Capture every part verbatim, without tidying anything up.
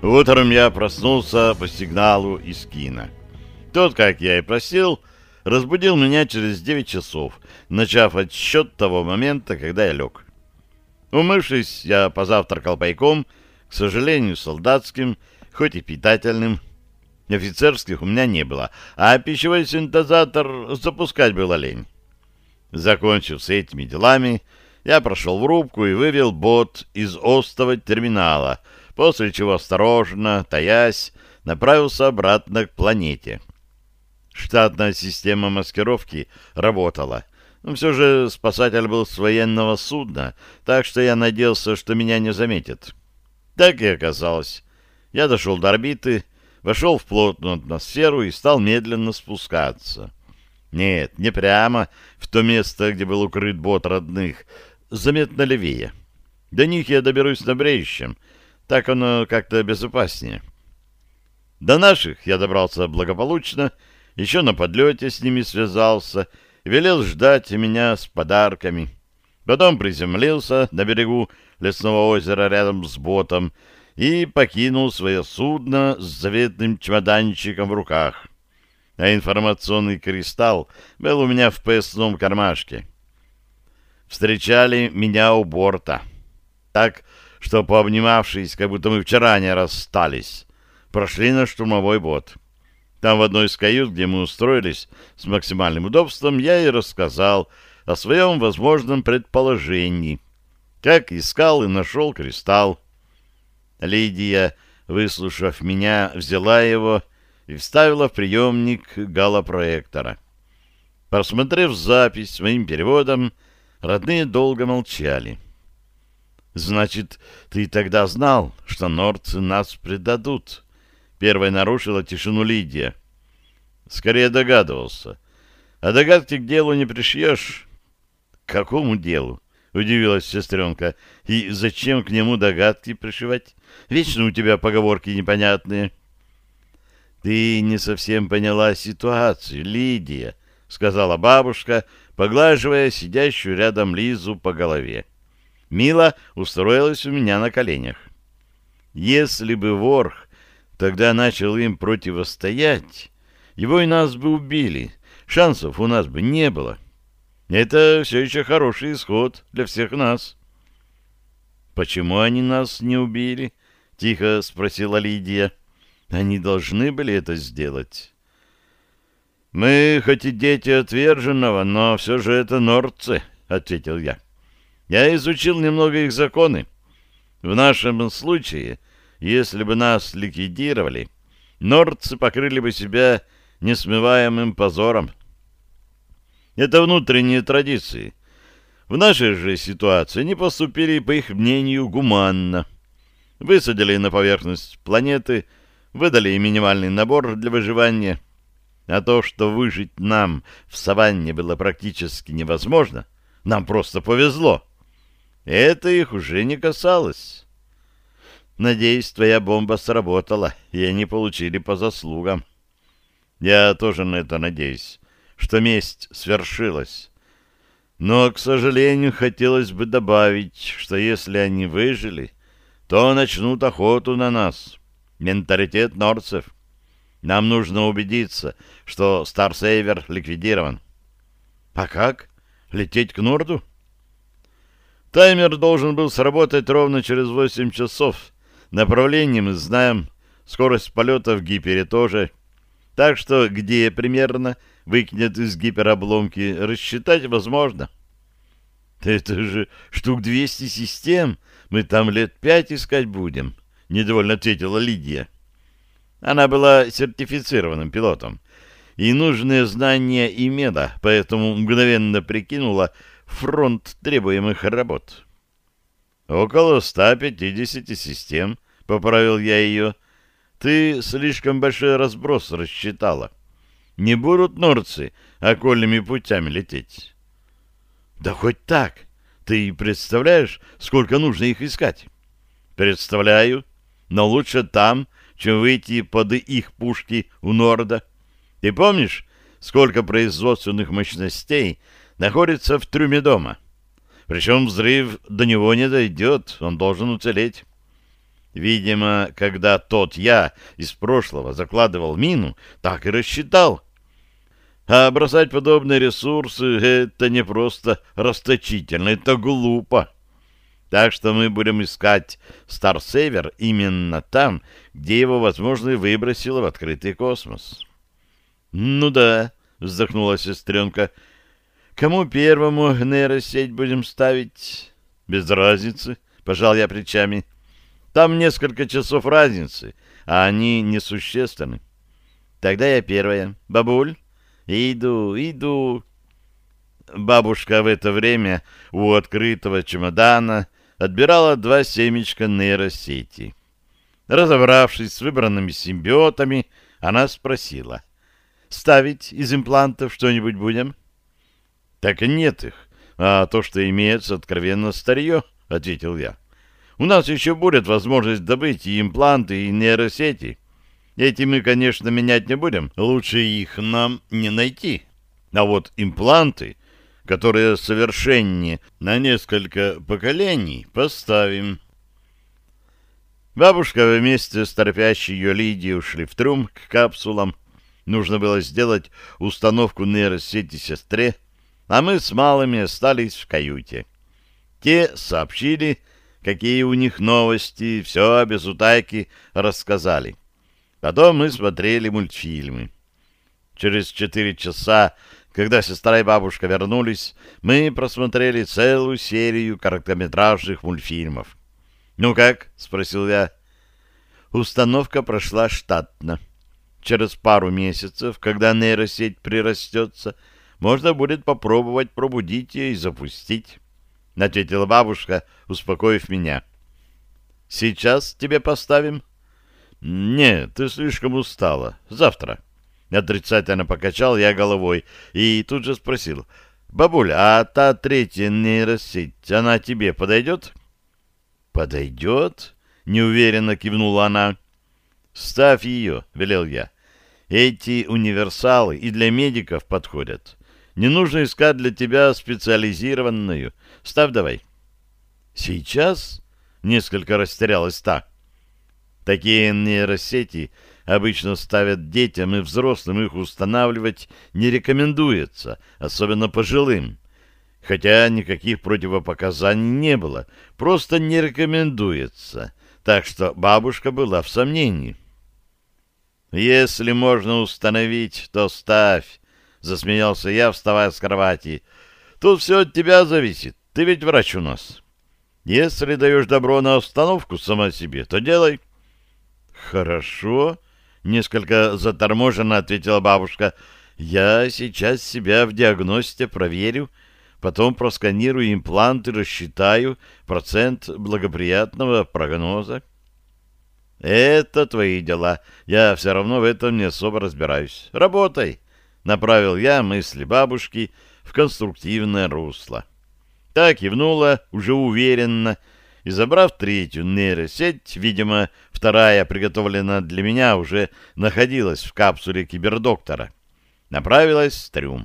Утром я проснулся по сигналу из кино. Тот, как я и просил, разбудил меня через девять часов, начав отсчет того момента, когда я лег. Умывшись, я позавтракал пайком, к сожалению, солдатским, хоть и питательным. Офицерских у меня не было, а пищевой синтезатор запускать было лень. Закончив с этими делами, я прошел в рубку и вывел бот из остова терминала, после чего осторожно, таясь, направился обратно к планете. Штатная система маскировки работала. Но все же спасатель был с военного судна, так что я надеялся, что меня не заметят. Так и оказалось. Я дошел до орбиты, вошел в плотную атмосферу и стал медленно спускаться. Нет, не прямо в то место, где был укрыт бот родных, заметно левее. До них я доберусь на бреющем, так оно как-то безопаснее. До наших я добрался благополучно, еще на подлете с ними связался, велел ждать меня с подарками. Потом приземлился на берегу лесного озера рядом с ботом и покинул свое судно с заветным чемоданчиком в руках. А информационный кристалл был у меня в поясном кармашке. Встречали меня у борта. Так, что, пообнимавшись, как будто мы вчера не расстались, прошли на штурмовой бот. Там в одной из кают, где мы устроились с максимальным удобством, я и рассказал о своем возможном предположении, как искал и нашел кристалл. Лидия, выслушав меня, взяла его и вставила в приемник галлопроектора. Просмотрев запись с моим переводом, родные долго молчали. «Значит, ты тогда знал, что нордцы нас предадут?» Первой нарушила тишину Лидия. «Скорее догадывался. А догадки к делу не пришьешь». «К какому делу?» — удивилась сестренка. «И зачем к нему догадки пришивать? Вечно у тебя поговорки непонятные». «Ты не совсем поняла ситуацию, Лидия», — сказала бабушка, поглаживая сидящую рядом Лизу по голове. Мила устроилась у меня на коленях. «Если бы Ворх тогда начал им противостоять, его и нас бы убили, шансов у нас бы не было. Это все еще хороший исход для всех нас». «Почему они нас не убили?» — тихо спросила Лидия. «Они должны были это сделать». «Мы хоть и дети отверженного, но все же это нордцы», — ответил я. «Я изучил немного их законы. В нашем случае, если бы нас ликвидировали, нордцы покрыли бы себя несмываемым позором. Это внутренние традиции. В нашей же ситуации они поступили, по их мнению, гуманно. Высадили на поверхность планеты, выдали минимальный набор для выживания. А то, что выжить нам в саванне было практически невозможно, нам просто повезло. Это их уже не касалось. Надеюсь, твоя бомба сработала, и они получили по заслугам. Я тоже на это надеюсь, что месть свершилась. Но, к сожалению, хотелось бы добавить, что если они выжили, то начнут охоту на нас. Менталитет нордцев. Нам нужно убедиться, что Старсейвер ликвидирован. А как? Лететь к Норду? Таймер должен был сработать ровно через восемь часов. Направление мы знаем, скорость полета в гипере тоже. Так что где примерно выкинет из гиперобломки, рассчитать возможно. Это же штук двести систем, мы там лет пять искать будем, недовольно ответила Лидия. Она была сертифицированным пилотом и нужные знания имела, поэтому мгновенно прикинула фронт требуемых работ. «Около ста пятидесяти систем», — поправил я ее. «Ты слишком большой разброс рассчитала. Не будут нордцы окольными путями лететь». «Да хоть так. Ты представляешь, сколько нужно их искать?» «Представляю, но лучше там, чем выйти под их пушки у Норда. Ты помнишь, сколько производственных мощностей находится в трюме дома? Причем взрыв до него не дойдет, он должен уцелеть. Видимо, когда тот я из прошлого закладывал мину, так и рассчитал. А бросать подобные ресурсы — это не просто расточительно, это глупо. Так что мы будем искать Старсейвер именно там, где его, возможно, выбросило в открытый космос. — Ну да, — вздохнула сестренка. — Кому первому нейросеть будем ставить? — Без разницы, — пожал я плечами. — Там несколько часов разницы, а они несущественны. — Тогда я первая. Бабуль? — Иду, иду. Бабушка в это время у открытого чемодана отбирала два семечка нейросети. Разобравшись с выбранными симбиотами, она спросила: «Ставить из имплантов что-нибудь будем?» «Так и нет их, а то, что имеется, откровенно старье», — ответил я. «У нас еще будет возможность добыть и импланты, и нейросети. Эти мы, конечно, менять не будем, лучше их нам не найти. А вот импланты, которые совершеннее на несколько поколений, поставим». Бабушка вместе с торопящей ее Лидией ушли в трюм к капсулам. Нужно было сделать установку нейросети сестре, а мы с малыми остались в каюте. Те сообщили, какие у них новости, все без утайки рассказали. Потом мы смотрели мультфильмы. Через четыре часа, когда сестра и бабушка вернулись, мы просмотрели целую серию короткометражных мультфильмов. «Ну как?» — спросил я. Установка прошла штатно. Через пару месяцев, когда нейросеть прирастется, можно будет попробовать пробудить ее и запустить, — ответила бабушка, успокоив меня. — Сейчас тебе поставим? — Нет, ты слишком устала. Завтра. Отрицательно покачал я головой и тут же спросил: «Бабуля, а та третья нейросеть, она тебе подойдет?» «Подойдет?» — неуверенно кивнула она. «Ставь ее», — велел я. «Эти универсалы и для медиков подходят. Не нужно искать для тебя специализированную. Ставь давай». «Сейчас?» — несколько растерялась та. «Такие нейросети обычно ставят детям, и взрослым их устанавливать не рекомендуется, особенно пожилым. Хотя никаких противопоказаний не было, просто не рекомендуется. Так что бабушка была в сомнении». «Если можно установить, то ставь», — засмеялся я, вставая с кровати. «Тут все от тебя зависит. Ты ведь врач у нас. Если даешь добро на установку сама себе, то делай». «Хорошо», — несколько заторможенно ответила бабушка. «Я сейчас себя в диагностике проверю, потом просканирую импланты, рассчитаю процент благоприятного прогноза». «Это твои дела. Я все равно в этом не особо разбираюсь. Работай», — направил я мысли бабушки в конструктивное русло. Так кивнула, уже уверенно, и, забрав третью нейросеть, видимо, вторая, приготовленная для меня, уже находилась в капсуле кибердоктора, направилась в трюм.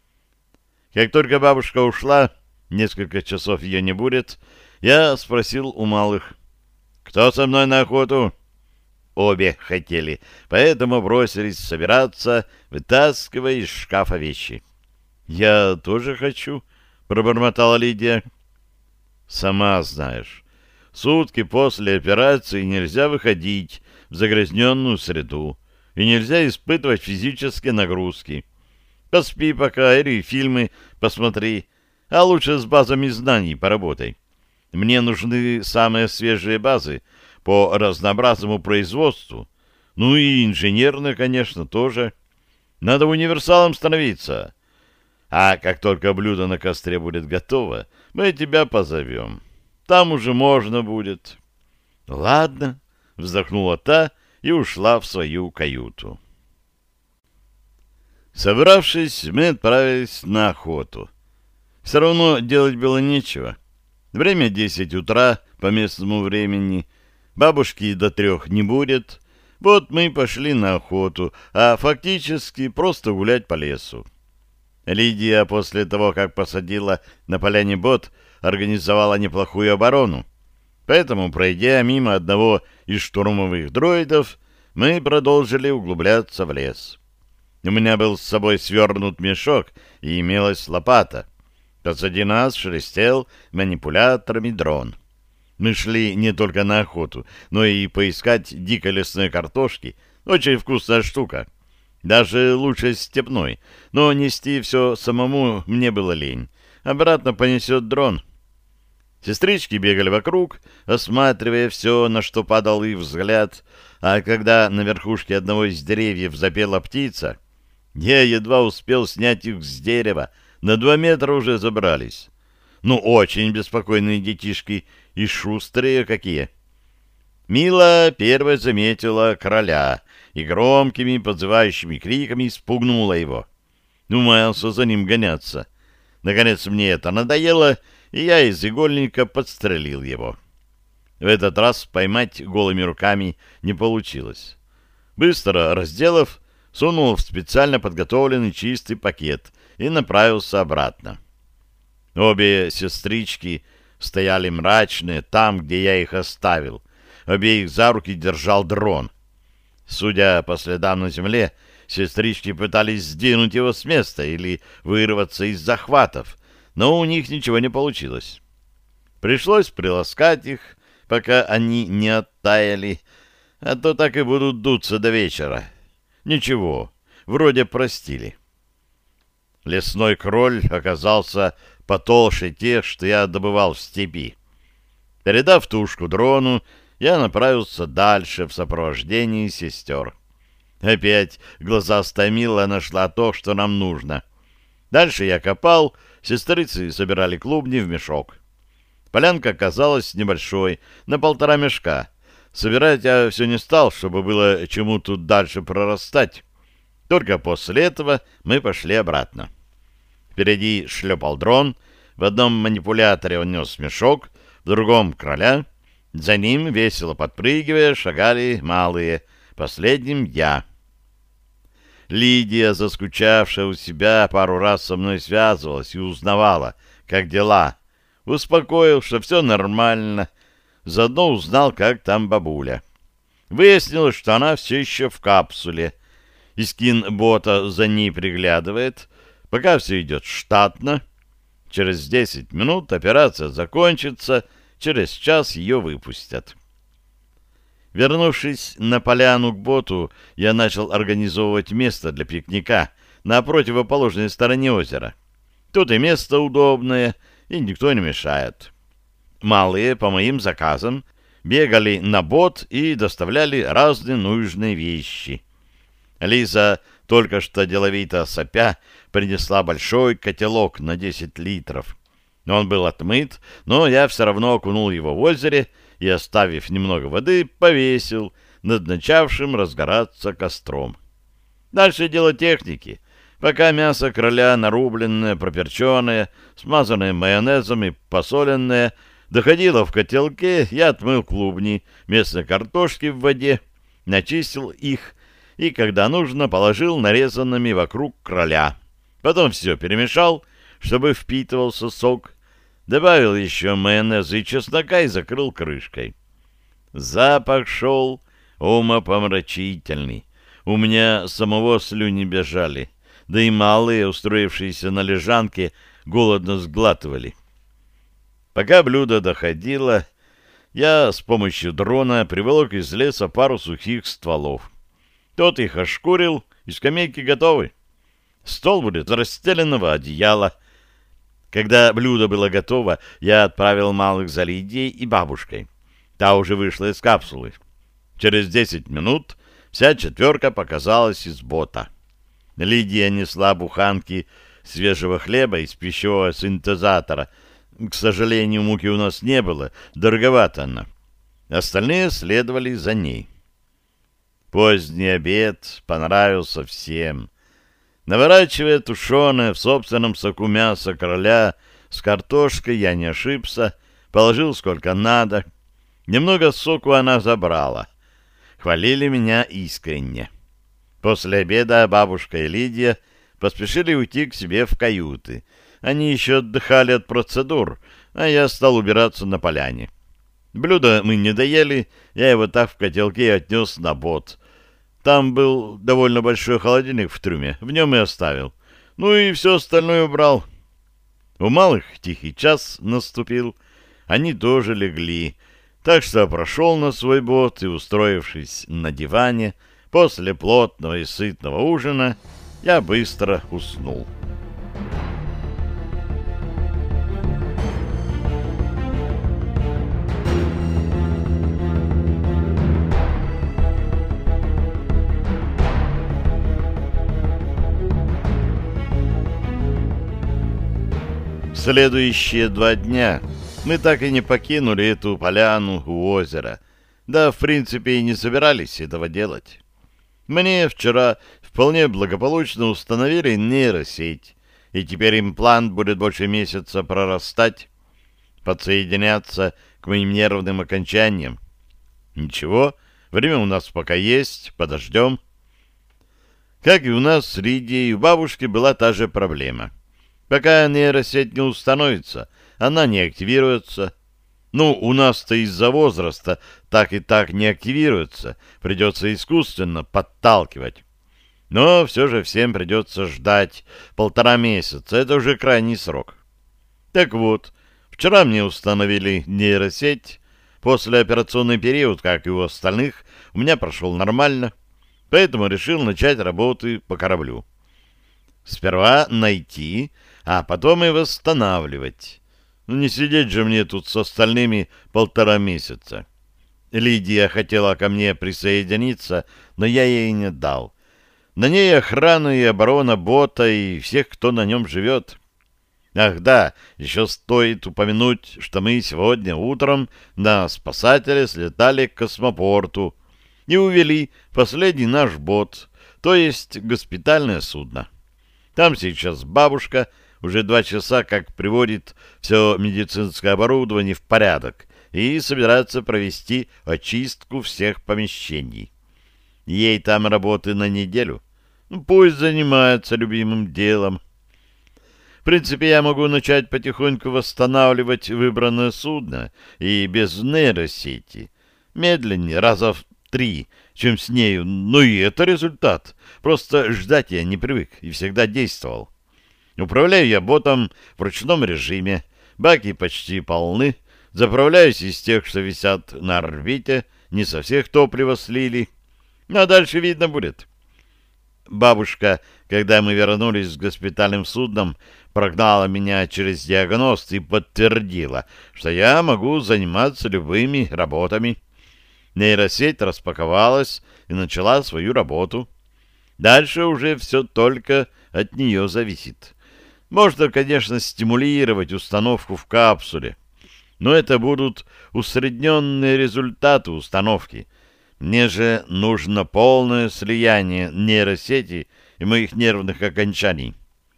Как только бабушка ушла, несколько часов ее не будет, я спросил у малых: «Кто со мной на охоту?» Обе хотели, поэтому бросились собираться, вытаскивая из шкафа вещи. «Я тоже хочу», — пробормотала Лидия. «Сама знаешь, сутки после операции нельзя выходить в загрязненную среду, и нельзя испытывать физические нагрузки. Поспи пока или фильмы посмотри, а лучше с базами знаний поработай. Мне нужны самые свежие базы по разнообразному производству, ну и инженерные, конечно, тоже. Надо универсалом становиться. А как только блюдо на костре будет готово, мы тебя позовем. Там уже можно будет». «Ладно», — вздохнула та и ушла в свою каюту. Собравшись, мы отправились на охоту. Все равно делать было нечего. Время десять утра по местному времени. Бабушки до трех не будет. Вот мы пошли на охоту, а фактически просто гулять по лесу. Лидия после того, как посадила на поляне бот, организовала неплохую оборону. Поэтому, пройдя мимо одного из штурмовых дроидов, мы продолжили углубляться в лес. У меня был с собой свернут мешок и имелась лопата. Позади нас шелестел манипуляторами дрон. Мы шли не только на охоту, но и поискать дикой лесной картошки. Очень вкусная штука. Даже лучше степной. Но нести все самому мне было лень. Обратно понесет дрон. Сестрички бегали вокруг, осматривая все, на что падал их взгляд, а когда на верхушке одного из деревьев запела птица, я едва успел снять их с дерева, на два метра уже забрались. Ну, очень беспокойные детишки и шустрые какие. Мила первая заметила короля и громкими подзывающими криками спугнула его. Умаялся за ним гоняться. Наконец мне это надоело, и я из игольника подстрелил его. В этот раз поймать голыми руками не получилось. Быстро разделав, сунул в специально подготовленный чистый пакет и направился обратно. Обе сестрички стояли мрачные там, где я их оставил. Обеих за руки держал дрон. Судя по следам на земле, сестрички пытались сдвинуть его с места или вырваться из захватов, но у них ничего не получилось. Пришлось приласкать их, пока они не оттаяли, а то так и будут дуться до вечера. Ничего, вроде простили. Лесной кроль оказался потолще тех, что я добывал в степи. Передав тушку дрону, я направился дальше в сопровождении сестер. Опять глазастая Мила нашла то, что нам нужно. Дальше я копал, сестрицы собирали клубни в мешок. Полянка оказалась небольшой, на полтора мешка. Собирать я все не стал, чтобы было чему тут дальше прорастать. Только после этого мы пошли обратно. Впереди шлепал дрон, в одном манипуляторе он нес мешок, в другом — кроля. За ним, весело подпрыгивая, шагали малые, последним я. Лидия, заскучавшая у себя, пару раз со мной связывалась и узнавала, как дела. Успокоил, что все нормально, заодно узнал, как там бабуля. Выяснилось, что она все еще в капсуле. Искин бота за ней приглядывает, пока все идет штатно. Через десять минут операция закончится, через час ее выпустят. Вернувшись на поляну к боту, я начал организовывать место для пикника на противоположной стороне озера. Тут и место удобное, и никто не мешает. Малые, по моим заказам, бегали на бот и доставляли разные нужные вещи. Лиза, только что деловито сопя, принесла большой котелок на десять литров. Он был отмыт, но я все равно окунул его в озере и, оставив немного воды, повесил над начавшим разгораться костром. Дальше дело техники. Пока мясо кроля, нарубленное, проперченное, смазанное майонезом и посоленное, доходило в котелке, я отмыл клубни, местные картошки в воде, начистил их и, когда нужно, положил нарезанными вокруг кроля. Потом все перемешал, чтобы впитывался сок, добавил еще майонеза и чеснока и закрыл крышкой. Запах шел умопомрачительный. У меня самого слюни бежали, да и малые, устроившиеся на лежанке, голодно сглатывали. Пока блюдо доходило, я с помощью дрона приволок из леса пару сухих стволов. Тот их ошкурил, и скамейки готовы. Стол будет расстеленного одеяла. Когда блюдо было готово, я отправил малых за Лидией и бабушкой. Та уже вышла из капсулы. Через десять минут вся четверка показалась из бота. Лидия несла буханки свежего хлеба из пищевого синтезатора. К сожалению, муки у нас не было, дороговато она. Остальные следовали за ней. Поздний обед понравился всем. Наворачивая тушеное в собственном соку мясо кроля с картошкой, я не ошибся, положил сколько надо. Немного соку она забрала. Хвалили меня искренне. После обеда бабушка и Лидия поспешили уйти к себе в каюты. Они еще отдыхали от процедур, а я стал убираться на поляне. Блюдо мы не доели, я его так в котелке отнес на бот. Там был довольно большой холодильник в трюме, в нем и оставил. Ну и все остальное убрал. У малых тихий час наступил, они тоже легли, так что прошел на свой бот и, устроившись на диване, после плотного и сытного ужина, я быстро уснул. Следующие два дня мы так и не покинули эту поляну у озера. Да, в принципе, и не собирались этого делать. Мне вчера вполне благополучно установили нейросеть, и теперь имплант будет больше месяца прорастать, подсоединяться к моим нервным окончаниям. Ничего, время у нас пока есть, подождем. Как и у нас с Лидией, у бабушки была та же проблема. Пока нейросеть не установится, она не активируется. Ну, у нас-то из-за возраста так и так не активируется, придется искусственно подталкивать. Но все же всем придется ждать полтора месяца, это уже крайний срок. Так вот, вчера мне установили нейросеть, послеоперационный период, как и у остальных, у меня прошел нормально, поэтому решил начать работы по кораблю. Сперва найти, а потом и восстанавливать. Ну, не сидеть же мне тут с остальными полтора месяца. Лидия хотела ко мне присоединиться, но я ей не дал. На ней охрана и оборона бота и всех, кто на нем живет. Ах да, еще стоит упомянуть, что мы сегодня утром на спасателе слетали к космопорту и увели последний наш бот, то есть госпитальное судно. Там сейчас бабушка уже два часа как приводит все медицинское оборудование в порядок и собирается провести очистку всех помещений. Ей там работы на неделю. Ну, пусть занимается любимым делом. В принципе, я могу начать потихоньку восстанавливать выбранное судно и без нейросети. Медленнее, раза в три, чем с нею. Но и это результат. Просто ждать я не привык и всегда действовал. Управляю я ботом в ручном режиме. Баки почти полны. Заправляюсь из тех, что висят на орбите. Не со всех топливо слили. А дальше видно будет. Бабушка, когда мы вернулись с госпитальным судном, прогнала меня через диагност и подтвердила, что я могу заниматься любыми работами. Нейросеть распаковалась и начала свою работу. Дальше уже все только от нее зависит. Можно, конечно, стимулировать установку в капсуле, но это будут усредненные результаты установки. Мне же нужно полное слияние нейросети и моих нервных окончаний.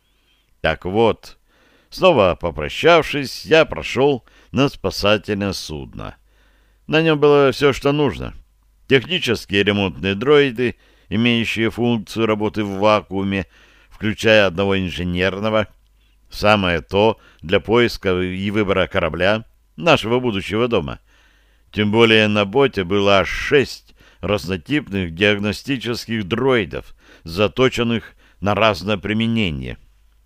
Так вот, снова попрощавшись, я прошел на спасательное судно. На нем было все, что нужно. Технические ремонтные дроиды, имеющие функцию работы в вакууме, включая одного инженерного. Самое то для поиска и выбора корабля, нашего будущего дома. Тем более на боте было аж шесть разнотипных диагностических дроидов, заточенных на разное применение.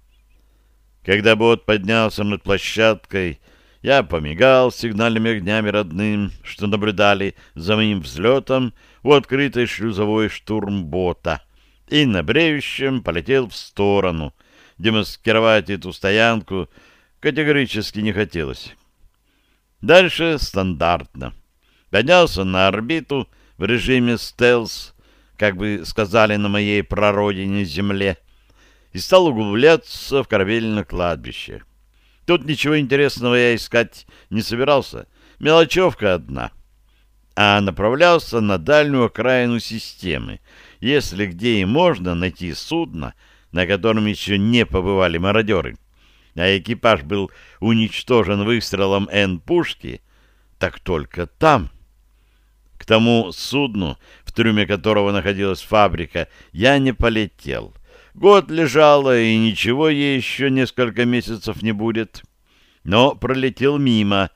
Когда бот поднялся над площадкой, я помигал сигнальными огнями родным, что наблюдали за моим взлетом у открытой шлюзовой штурмбота, и на бреющем полетел в сторону. Демаскировать эту стоянку категорически не хотелось. Дальше стандартно. Поднялся на орбиту в режиме стелс, как бы сказали на моей прародине Земле, и стал углубляться в корабельное кладбище. Тут ничего интересного я искать не собирался. Мелочевка одна. А направлялся на дальнюю окраину системы. Если где и можно найти судно, на котором еще не побывали мародеры, а экипаж был уничтожен выстрелом Н-пушки, так только там. К тому судну, в трюме которого находилась фабрика, я не полетел. Год лежала, и ничего ей еще несколько месяцев не будет. Но пролетел мимо,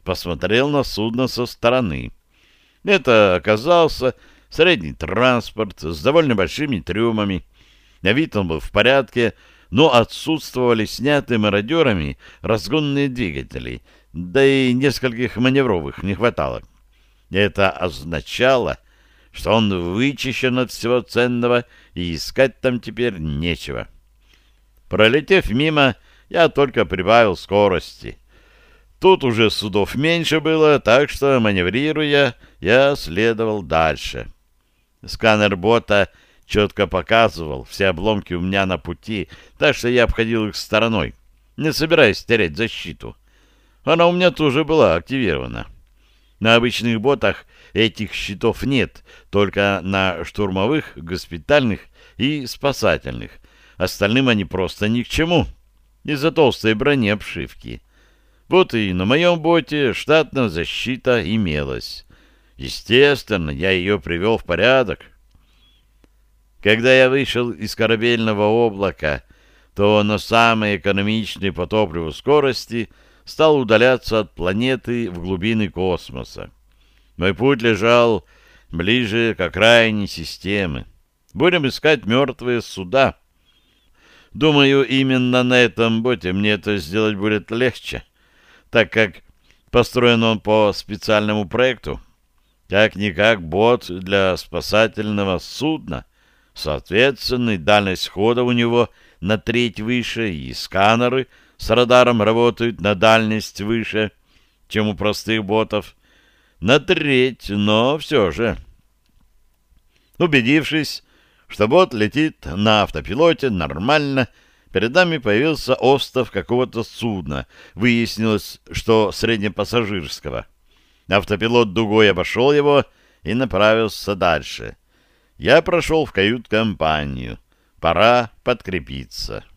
посмотрел на судно со стороны. Это оказался средний транспорт с довольно большими трюмами. На вид он был в порядке, но отсутствовали снятые мародерами разгонные двигатели, да и нескольких маневровых не хватало. Это означало, что он вычищен от всего ценного, и искать там теперь нечего. Пролетев мимо, я только прибавил скорости. Тут уже судов меньше было, так что, маневрируя, я следовал дальше. Сканер бота четко показывал все обломки у меня на пути, так что я обходил их стороной, не собираясь терять защиту. Она у меня тоже была активирована. На обычных ботах этих щитов нет, только на штурмовых, госпитальных и спасательных. Остальным они просто ни к чему, из-за толстой брони обшивки. Вот и на моем боте штатная защита имелась. Естественно, я ее привел в порядок. Когда я вышел из корабельного облака, то на самой экономичной по топливу скорости стал удаляться от планеты в глубины космоса. Мой путь лежал ближе к окраине системы. Будем искать мертвые суда. Думаю, именно на этом боте мне это сделать будет легче, так как построен он по специальному проекту. Как-никак бот для спасательного судна. Соответственно, дальность хода у него на треть выше, и сканеры с радаром работают на дальность выше, чем у простых ботов. На треть, но все же. Убедившись, что бот летит на автопилоте нормально, перед нами появился остов какого-то судна. Выяснилось, что среднепассажирского. Автопилот дугой обошел его и направился дальше. Я прошел в кают-компанию. Пора подкрепиться.